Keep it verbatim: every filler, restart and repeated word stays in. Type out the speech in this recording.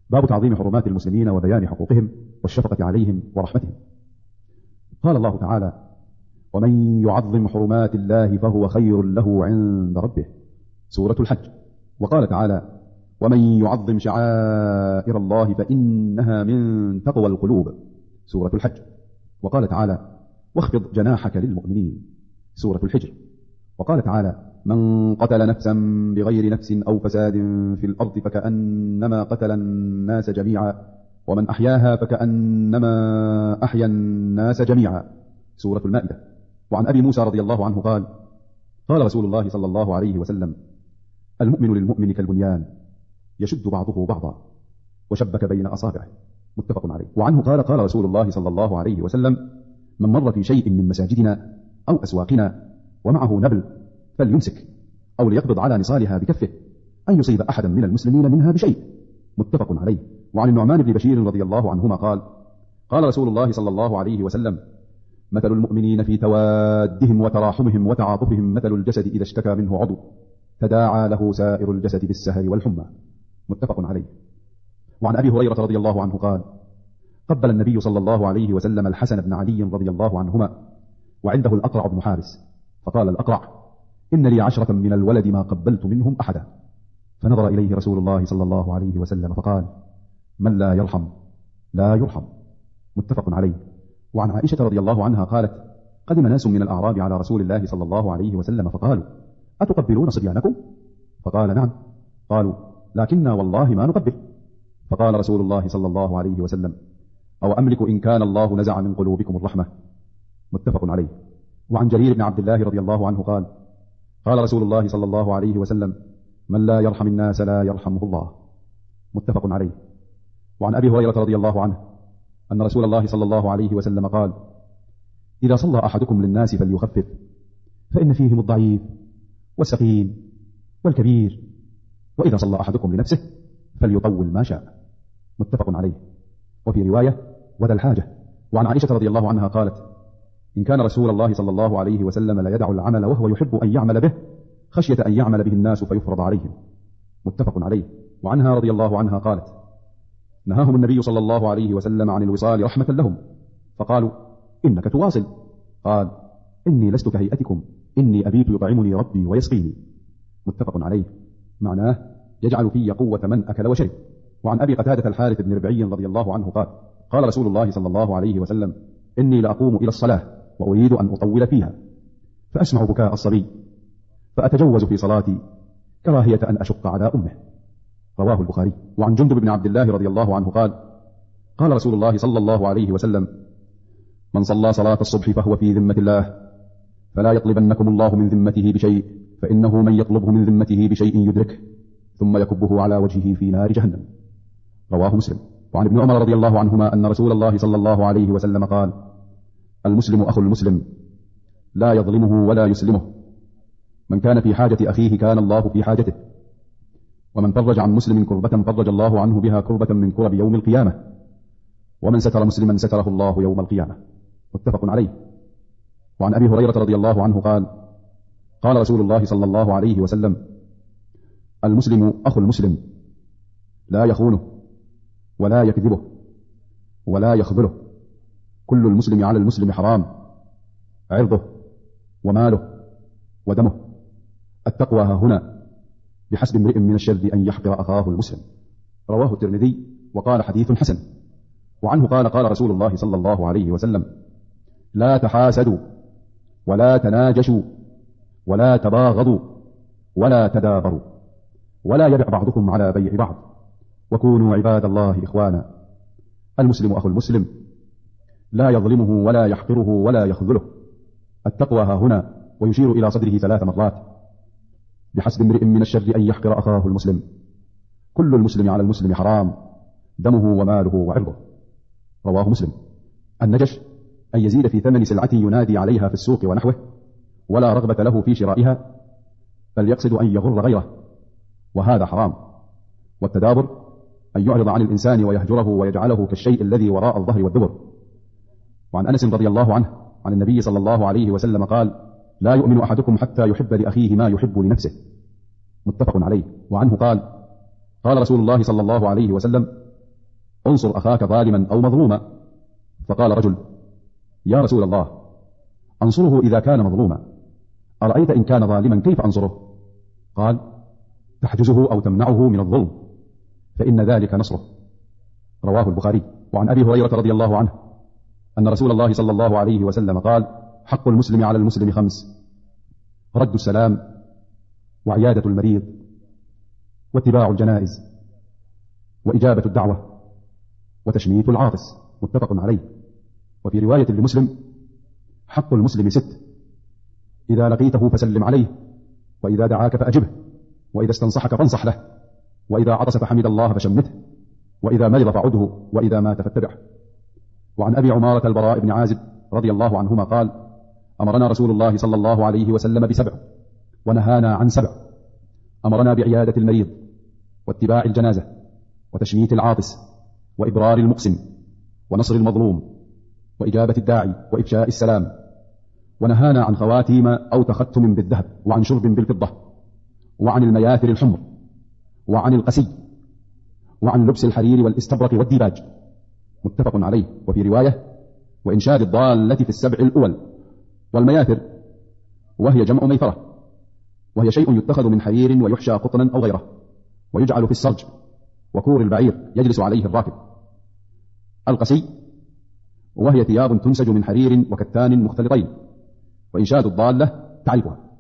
باب تعظيم حرمات المسلمين وبيان حقوقهم والشفقة عليهم ورحمتهم. قال الله تعالى: ومن يعظم حرمات الله فهو خير له عند ربه، سورة الحج. وقال تعالى: ومن يعظم شعائر الله فإنها من تقوى القلوب، سورة الحج. وقال تعالى: واخفض جناحك للمؤمنين، سورة الحجر. وقال تعالى: من قتل نفسا بغير نفس أو فساد في الأرض فكأنما قتل الناس جميعا ومن أحياها فكأنما أحيا الناس جميعا، سورة المائدة. وعن أبي موسى رضي الله عنه قال: قال رسول الله صلى الله عليه وسلم: المؤمن للمؤمن كالبنيان يشد بعضه بعضا وشبك بين أصابعه، متفق عليه. وعنه قال: قال رسول الله صلى الله عليه وسلم: من مر في شيء من مساجدنا أو أسواقنا ومعه نبل فليمسك أو ليقبض على نصالها بكفه أن يصيب أحدا من المسلمين منها بشيء، متفق عليه. وعن النعمان بن بشير رضي الله عنهما قال: قال رسول الله صلى الله عليه وسلم: مثل المؤمنين في توادهم وتراحمهم وتعاطفهم مثل الجسد إذا اشتكى منه عضو تداعى له سائر الجسد بالسهر والحمى، متفق عليه. وعن أبي هريرة رضي الله عنه قال: قبل النبي صلى الله عليه وسلم الحسن بن علي رضي الله عنهما وعنده الأقرع بن حارس، فقال الأقرع: إن لي عشرة من الولد ما قبلت منهم أحدا. فنظر إليه رسول الله صلى الله عليه وسلم فقال: من لا يرحم لا يرحم، متفق عليه. وعن عائشة رضي الله عنها قالت: قدم ناس من الأعراب على رسول الله صلى الله عليه وسلم فقالوا: أتقبلون صبيانكم؟ فقال: نعم. قالوا: لكننا والله ما نقبل. فقال رسول الله صلى الله عليه وسلم: أو أملك إن كان الله نزع من قلوبكم الرحمة، متفق عليه. وعن جرير بن عبد الله رضي الله عنه قال: قال رسول الله صلى الله عليه وسلم: من لا يرحم الناس لا يرحمه الله، متفق عليه. وعن أبي هريرة رضي الله عنه أن رسول الله صلى الله عليه وسلم قال: إذا صلى أحدكم للناس فليخفف، فإن فيهم الضعيف والسقيم والكبير، وإذا صلى أحدكم لنفسه فليطول ما شاء، متفق عليه. وفي رواية: وذا الحاجة. وعن عائشة رضي الله عنها قالت: إن كان رسول الله صلى الله عليه وسلم لا يدع العمل وهو يحب أن يعمل به خشية أن يعمل به الناس فيفرض عليهم، متفق عليه. وعنها رضي الله عنها قالت: نهاهم النبي صلى الله عليه وسلم عن الوصال رحمة لهم، فقالوا: إنك تواصل. قال: إني لست كهيئتكم، إني أبيت يطعمني ربي ويسقيني، متفق عليه. معناه: يجعل في قوة من أكل وشرب. وعن أبي قتادة الحارث بن ربعي رضي الله عنه قال: قال رسول الله صلى الله عليه وسلم: إني لأقوم إلى الصلاة وأريد أن أطول فيها فأسمع بكاء الصبي فأتجوز في صلاتي كراهية أن أشق على أمه، رواه البخاري. وعن جندب بن عبد الله رضي الله عنه قال: قال رسول الله صلى الله عليه وسلم: من صلى صلاة الصبح فهو في ذمة الله، فلا يطلبنكم الله من ذمته بشيء، فإنه من يطلبه من ذمته بشيء يدركه ثم يكبه على وجهه في نار جهنم، رواه مسلم. وعن ابن عمر رضي الله عنهما أن رسول الله صلى الله عليه وسلم قال: المسلم أخو المسلم لا يظلمه ولا يسلمه، من كان في حاجة أخيه كان الله في حاجته، ومن فرج عن مسلم كربة فرج الله عنه بها كربة من كرب يوم القيامة، ومن ستر مسلما ستره الله يوم القيامة، متفق عليه. وعن أبي هريرة رضي الله عنه قال: قال رسول الله صلى الله عليه وسلم: المسلم أخو المسلم لا يخونه ولا يكذبه ولا يخذله، كل المسلم على المسلم حرام، عرضه وماله ودمه، التقوى ها هنا، بحسب امرئ من الشر أن يحقر أخاه المسلم، رواه الترمذي وقال حديث حسن. وعنه قال: قال رسول الله صلى الله عليه وسلم: لا تحاسدوا ولا تناجشوا ولا تباغضوا ولا تدابروا ولا يبع بعضكم على بيع بعض، وكونوا عباد الله إخوانا، المسلم أخو المسلم لا يظلمه ولا يحقره ولا يخذله، التقوى ها هنا، ويشير إلى صدره ثلاث مرات، بحسب امرئ من الشر أن يحقر أخاه المسلم، كل المسلم على المسلم حرام، دمه وماله وعرضه، رواه مسلم. النجش أن يزيد في ثمن سلعة ينادي عليها في السوق ونحوه ولا رغبة له في شرائها، بل يقصد أن يغر غيره، وهذا حرام. والتدابر أن يعرض عن الإنسان ويهجره ويجعله كالشيء الذي وراء الظهر والدبر. وعن أنس رضي الله عنه عن النبي صلى الله عليه وسلم قال: لا يؤمن أحدكم حتى يحب لأخيه ما يحب لنفسه، متفق عليه. وعنه قال: قال رسول الله صلى الله عليه وسلم: انصر أخاك ظالما أو مظلوما. فقال رجل: يا رسول الله، أنصره إذا كان مظلوما، أرأيت إن كان ظالما كيف أنصره؟ قال: تحجزه أو تمنعه من الظلم، فإن ذلك نصره. رواه البخاري. وعن أبي هريرة رضي الله عنه أن رسول الله صلى الله عليه وسلم قال: حق المسلم على المسلم خمس: رد السلام، وعيادة المريض، واتباع الجنائز، وإجابة الدعوة، وتشميت العاطس. متفق عليه. وفي رواية لمسلم: حق المسلم ست: إذا لقيته فسلم عليه، وإذا دعاك فأجبه، وإذا استنصحك فانصح له، وإذا عطس فحمد الله فشمته، وإذا مرض فعده، وإذا مات فاتبعه. وعن أبي عمارة البراء بن عازب رضي الله عنهما قال: أمرنا رسول الله صلى الله عليه وسلم بسبع ونهانا عن سبع: أمرنا بعيادة المريض، واتباع الجنازة، وتشميت العاطس، وإبرار المقسم، ونصر المظلوم، وإجابة الداعي، وإفشاء السلام. ونهانا عن خواتيم أو تختم بالذهب، وعن شرب بالفضة، وعن المياثر الحمر، وعن القسي، وعن لبس الحرير والاستبرق والديباج. متفق عليه. وفي رواية: وإنشاد الضالة في السبع الأول. والمياثر وهي جمع ميثرة، وهي شيء يتخذ من حرير ويحشى قطنا أو غيره، ويجعل في السرج وكور البعير يجلس عليه الراكب. القسي وهي ثياب تنسج من حرير وكتان مختلطين. وإنشاد الضالة تعرفها.